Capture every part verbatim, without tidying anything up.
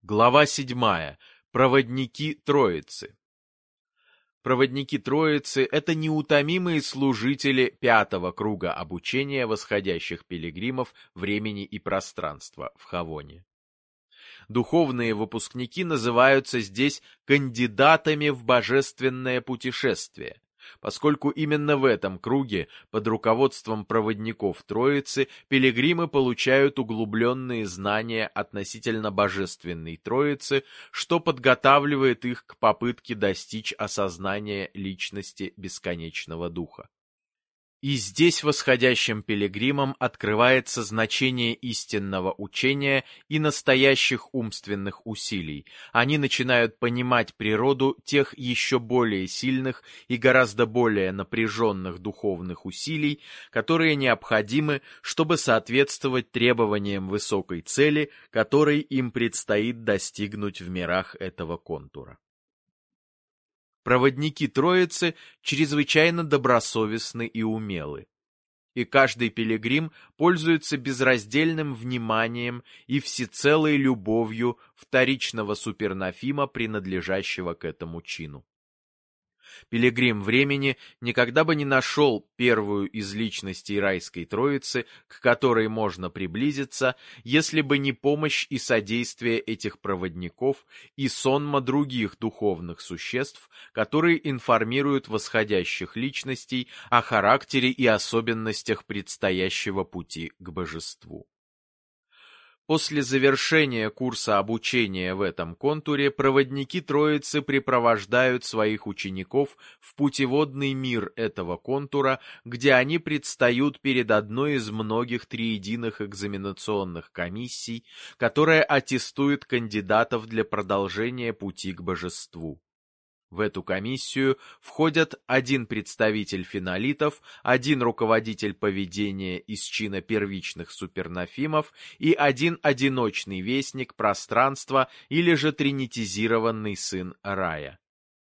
Глава седьмая. Проводники Троицы. Проводники Троицы — это неутомимые служители пятого круга обучения восходящих пилигримов времени и пространства в Хавоне. Духовные выпускники называются здесь кандидатами в божественное путешествие, поскольку именно в этом круге под руководством проводников Троицы пилигримы получают углубленные знания относительно Божественной Троицы, что подготавливает их к попытке достичь осознания личности Бесконечного Духа. И здесь восходящим пилигримам открывается значение истинного учения и настоящих умственных усилий. Они начинают понимать природу тех еще более сильных и гораздо более напряженных духовных усилий, которые необходимы, чтобы соответствовать требованиям высокой цели, которой им предстоит достигнуть в мирах этого контура. Проводники Троицы чрезвычайно добросовестны и умелы, и каждый пилигрим пользуется безраздельным вниманием и всецелой любовью вторичного супернофима, принадлежащего к этому чину. Пилигрим времени никогда бы не нашел первую из личностей райской Троицы, к которой можно приблизиться, если бы не помощь и содействие этих проводников и сонма других духовных существ, которые информируют восходящих личностей о характере и особенностях предстоящего пути к божеству. После завершения курса обучения в этом контуре проводники Троицы припровождают своих учеников в путеводный мир этого контура, где они предстают перед одной из многих триединых экзаменационных комиссий, которая аттестует кандидатов для продолжения пути к божеству. В эту комиссию входят один представитель фенолитов, один руководитель поведения из чина первичных супернофимов и один одиночный вестник пространства или же тринитизированный сын рая.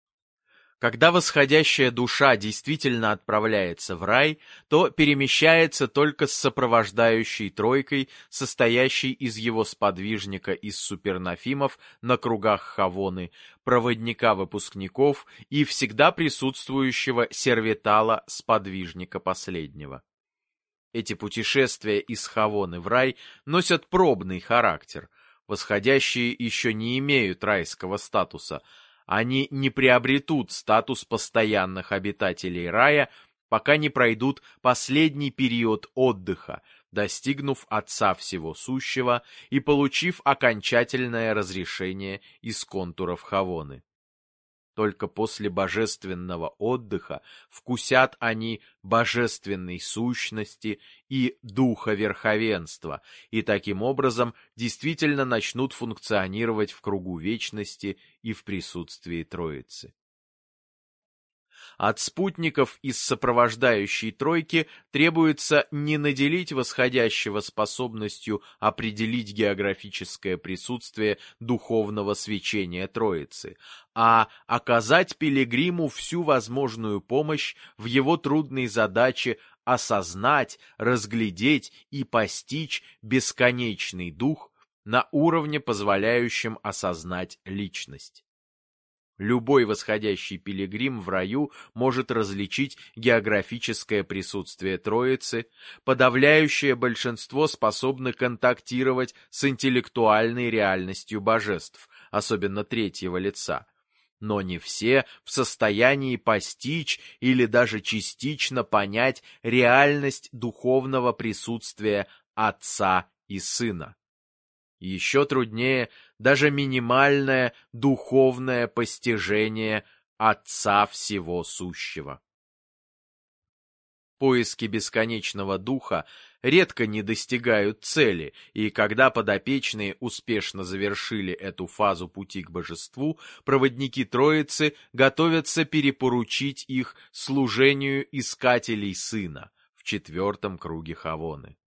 Когда восходящая душа действительно отправляется в рай, то перемещается только с сопровождающей тройкой, состоящей из его сподвижника из супернофимов на кругах Хавоны, проводника выпускников и всегда присутствующего сервитала сподвижника последнего. Эти путешествия из Хавоны в рай носят пробный характер. Восходящие еще не имеют райского статуса. Они не приобретут статус постоянных обитателей рая, пока не пройдут последний период отдыха, достигнув Отца Всего Сущего и получив окончательное разрешение из контуров Хавоны. Только после божественного отдыха вкусят они божественной сущности и духа верховенства, и таким образом действительно начнут функционировать в кругу вечности и в присутствии Троицы. От спутников из сопровождающей тройки требуется не наделить восходящего способностью определить географическое присутствие духовного свечения Троицы, а оказать пилигриму всю возможную помощь в его трудной задаче осознать, разглядеть и постичь бесконечный дух на уровне, позволяющем осознать личность. Любой восходящий пилигрим в раю может различить географическое присутствие Троицы, подавляющее большинство способны контактировать с интеллектуальной реальностью божеств, особенно третьего лица. Но не все в состоянии постичь или даже частично понять реальность духовного присутствия Отца и Сына. Еще труднее даже минимальное духовное постижение Отца Всего Сущего. Поиски бесконечного духа редко не достигают цели, и когда подопечные успешно завершили эту фазу пути к божеству, проводники Троицы готовятся перепоручить их служению искателей Сына в четвертом круге Хавоны.